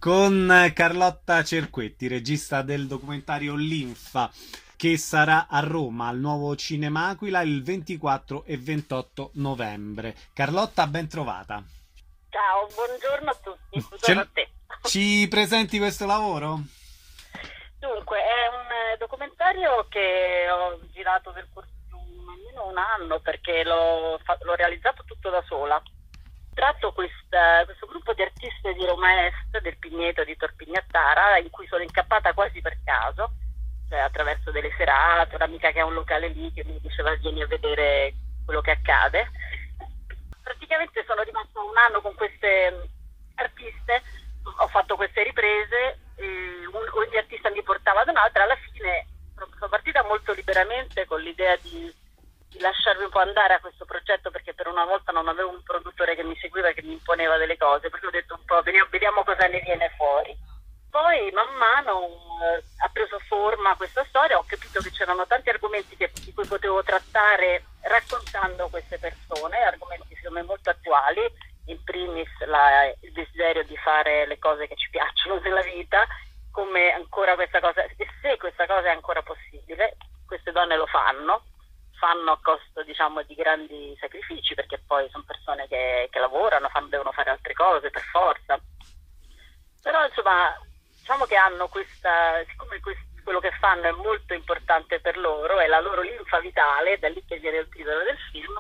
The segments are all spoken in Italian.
con Carlotta Cerquetti, regista del documentario Linfa, che sarà a Roma al Nuovo Cinema Aquila il 24 e 28 novembre. Carlotta, ben trovata. Ciao, buongiorno a tutti, buongiorno a te. Ci presenti questo lavoro? Dunque, è un documentario che ho girato per almeno un anno perché l'ho realizzato tutto da sola. Tratto questo gruppo di artisti di Roma Est, del Pigneto di Tor Pignattara, in cui sono incappata quasi per caso, cioè attraverso delle serate, un'amica che ha un locale lì che mi diceva vieni a vedere quello che accade. Praticamente sono rimasta un anno con queste artiste, ho fatto queste riprese, ogni artista mi portava ad un'altra, alla fine sono partita molto liberamente con l'idea di lasciarmi un po' andare a questo progetto, perché per una volta non avevo un produttore che mi seguiva e che mi imponeva delle cose, perché ho detto un po' vediamo cosa ne viene fuori. Poi man mano ha preso forma questa storia, ho capito che c'erano tanti argomenti di cui potevo trattare raccontando queste persone, argomenti secondo me molto attuali, in primis il desiderio di fare le cose che ci piacciono nella vita, come ancora questa cosa, e se questa cosa è ancora possibile. Queste donne lo fanno a costo, diciamo, di grandi sacrifici, perché poi sono persone che lavorano, devono fare altre cose per forza, però insomma diciamo che hanno siccome quello che fanno è molto importante per loro, è la loro linfa vitale, da lì che viene il titolo del film,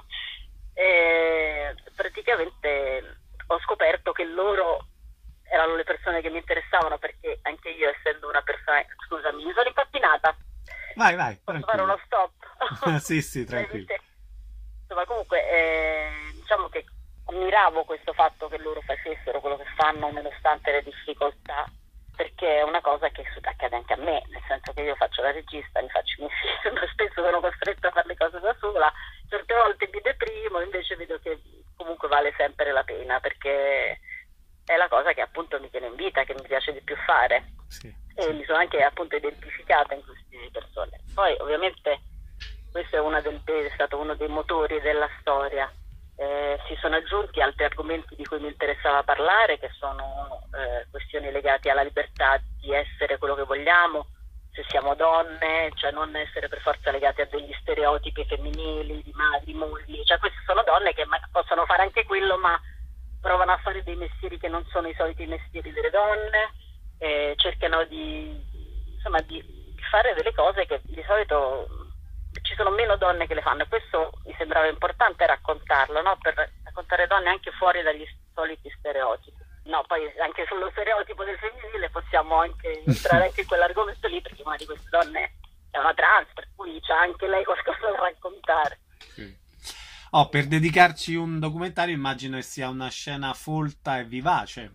e praticamente ho scoperto che loro erano le persone che mi interessavano, perché anche io, essendo una persona, scusami, mi sono impappinata. Vai, Posso tranquillo. fare uno stop? Sì, tranquillo. Insomma, comunque, diciamo che ammiravo questo fatto che loro facessero quello che fanno nonostante le difficoltà, perché è una cosa che accade anche a me, nel senso che io faccio la regista, mi faccio i miei film, spesso sono costretta a fare le cose da sola, certe volte mi deprimo, invece vedo che comunque vale sempre la pena, perché è la cosa che appunto mi tiene in vita, che mi piace di più fare. Sì. E mi sono anche appunto identificata in queste persone. Poi ovviamente questo è stato uno dei motori della storia. Si sono aggiunti altri argomenti di cui mi interessava parlare, che sono questioni legate alla libertà di essere quello che vogliamo, se siamo donne, cioè non essere per forza legate a degli stereotipi femminili, di madri, mogli, cioè queste sono donne che possono fare anche quello, ma provano a fare dei mestieri che non sono i soliti mestieri delle donne, cercano di fare delle cose che di solito ci sono meno donne che le fanno, e questo mi sembrava importante raccontarlo, no? Per raccontare donne anche fuori dagli soliti stereotipi. No, poi anche sullo stereotipo del femminile possiamo anche entrare anche in quell'argomento lì, perché una di queste donne è una trans, per cui c'ha anche lei qualcosa da raccontare. Sì. Per dedicarci un documentario immagino che sia una scena folta e vivace.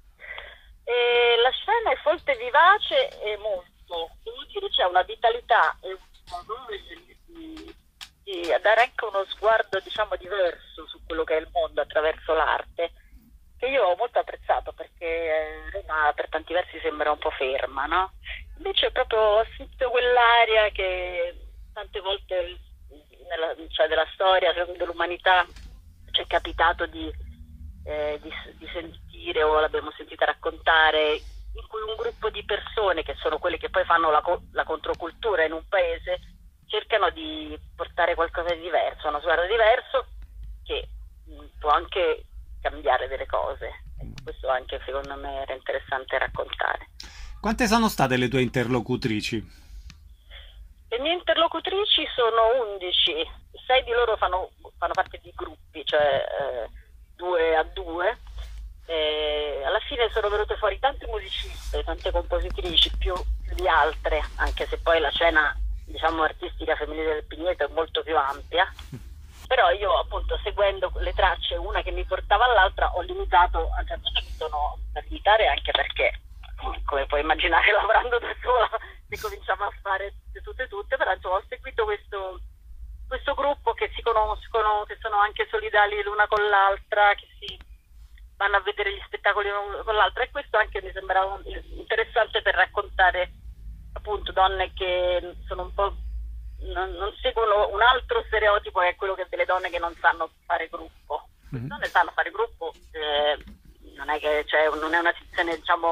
La scena è folta e vivace e molto, devo dire, c'è una vitalità e un modo di dare anche uno sguardo, diciamo, diverso su quello che è il mondo attraverso l'arte, che io ho molto apprezzato, perché Roma per tanti versi sembra un po' ferma, no? Invece proprio ho sentito quell'aria che tante volte della storia, dell'umanità, ci è capitato di sentire, o l'abbiamo sentita raccontare, in cui un gruppo di persone, che sono quelle che poi fanno la controcultura in un paese, cercano di portare qualcosa di diverso, uno sguardo diverso che può anche cambiare delle cose. Questo anche secondo me era interessante raccontare. Quante sono state le tue interlocutrici? Le mie interlocutrici sono 11, 6 di loro fanno parte di gruppi, cioè 2 a 2. Alla fine sono venute fuori tante musiciste, tante compositrici, più di altre, anche se poi la scena, diciamo, artistica femminile del Pigneto è molto più ampia. Però io, appunto, seguendo le tracce una che mi portava all'altra, ho limitato, a un certo punto mi sono da limitare, anche perché, come puoi immaginare, lavorando da sola, se cominciamo a fare tutte, però insomma ho seguito questo gruppo che si conoscono, che sono anche solidali l'una con l'altra, che si vanno a vedere gli spettacoli l'una con l'altra, e questo anche mi sembrava interessante per raccontare appunto donne che sono un po' non seguono un altro stereotipo, che è quello delle donne che non sanno fare gruppo. Le donne sanno fare gruppo, non è che non è una situazione, diciamo,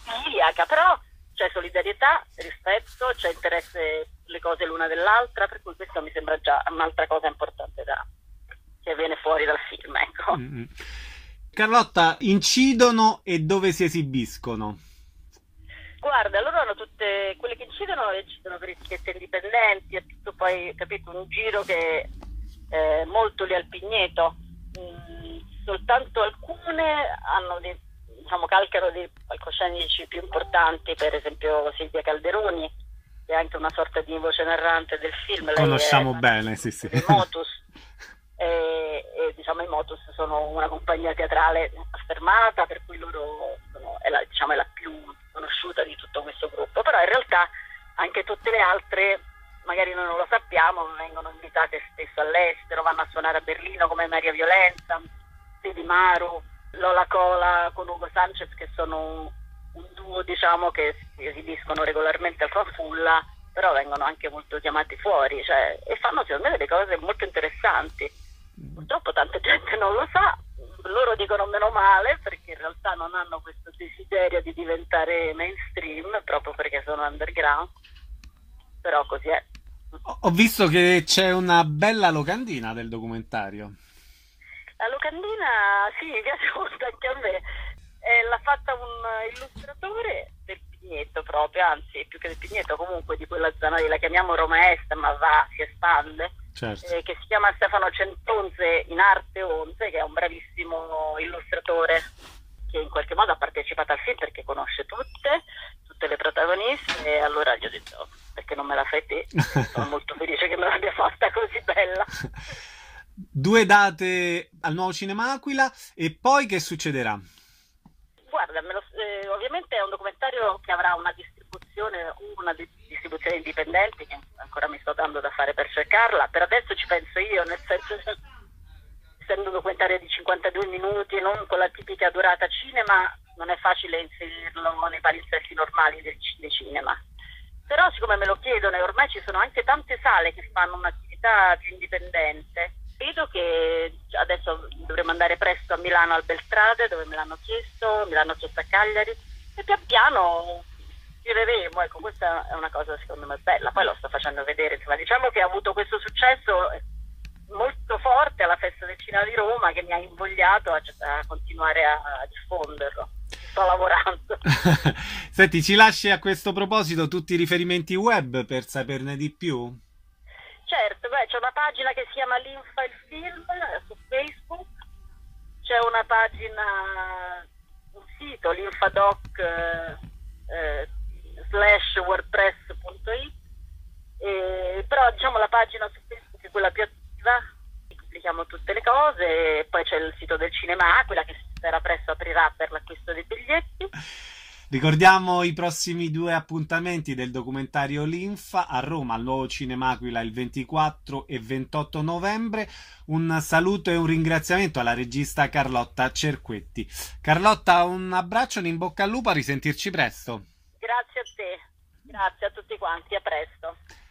idilliaca, però c'è solidarietà, rispetto, c'è interesse le cose l'una dell'altra, per cui questo mi sembra già un'altra cosa importante che viene fuori dal film, ecco. Mm-mm. Carlotta, incidono e dove si esibiscono? Guarda, loro hanno tutte quelle che incidono per etichette indipendenti, è tutto poi, capito, un giro che è molto lì al Pigneto. Soltanto alcune hanno calcano dei palcoscenici più importanti, per esempio Silvia Calderoni, che è anche una sorta di voce narrante del film. Lei Conosciamo è bene, sì, sì. dei Motus, e diciamo i Motus sono una compagnia teatrale affermata, per cui loro è la più conosciuta di tutto questo gruppo, però in realtà anche tutte le altre magari noi non lo sappiamo, vengono invitate spesso all'estero, vanno a suonare a Berlino come Maria Violenza, Teddy Maru, Lola Cola con Ugo Sanchez, che sono un duo, diciamo, che si esibiscono regolarmente al Fanfulla, però vengono anche molto chiamati fuori, e fanno secondo me delle cose molto interessanti. Purtroppo tanta gente non lo sa, loro dicono meno male, perché in realtà non hanno questo desiderio di diventare mainstream, proprio perché sono underground, però così è. Ho visto che c'è una bella locandina del documentario. La locandina, sì, mi piace molto anche a me. L'ha fatta un illustratore del Pigneto proprio, anzi più che del Pigneto, comunque di quella zona lì, la chiamiamo Roma Est, ma si espande, certo. Che si chiama Stefano Centonze, in arte Onze, che è un bravissimo illustratore che in qualche modo ha partecipato al film perché conosce tutte le protagoniste, e allora gli ho detto: perché non me la fai te? Sono molto felice che me l'abbia fatta così bella. 2 date al Nuovo Cinema Aquila, e poi che succederà? Guarda, ovviamente è un documentario che avrà una distribuzione indipendente, che ancora mi sto dando da fare per cercarla. Per adesso ci penso io, nel senso che essendo un documentario di 52 minuti e non con la tipica durata cinema, non è facile inserirlo nei palinsesti normali dei cinema. Però siccome me lo chiedono, e ormai ci sono anche tante sale che fanno un'attività più indipendente, vedo che adesso dovremo andare presto a Milano al Beltrade, dove me l'hanno chiesto a Cagliari, e pian piano gireremo. Ecco, questa è una cosa secondo me bella. Poi lo sto facendo vedere, insomma, diciamo che ha avuto questo successo molto forte alla Festa del Cinema di Roma, che mi ha invogliato a continuare a diffonderlo. Sto lavorando. Senti, ci lasci a questo proposito tutti i riferimenti web per saperne di più? Certo, c'è una pagina che si chiama Linfa il Film su Facebook, c'è una pagina, un sito, linfadoc/wordpress.it, però diciamo la pagina su Facebook è quella più attiva, pubblichiamo tutte le cose, e poi c'è il sito del Cinema Aquila, che spera presto aprirà per l'acquisto dei biglietti. Ricordiamo i prossimi 2 appuntamenti del documentario Linfa a Roma, al Nuovo Cinema Aquila, il 24 e 28 novembre. Un saluto e un ringraziamento alla regista Carlotta Cerquetti. Carlotta, un abbraccio, un in bocca al lupo, a risentirci presto. Grazie a te, grazie a tutti quanti, a presto.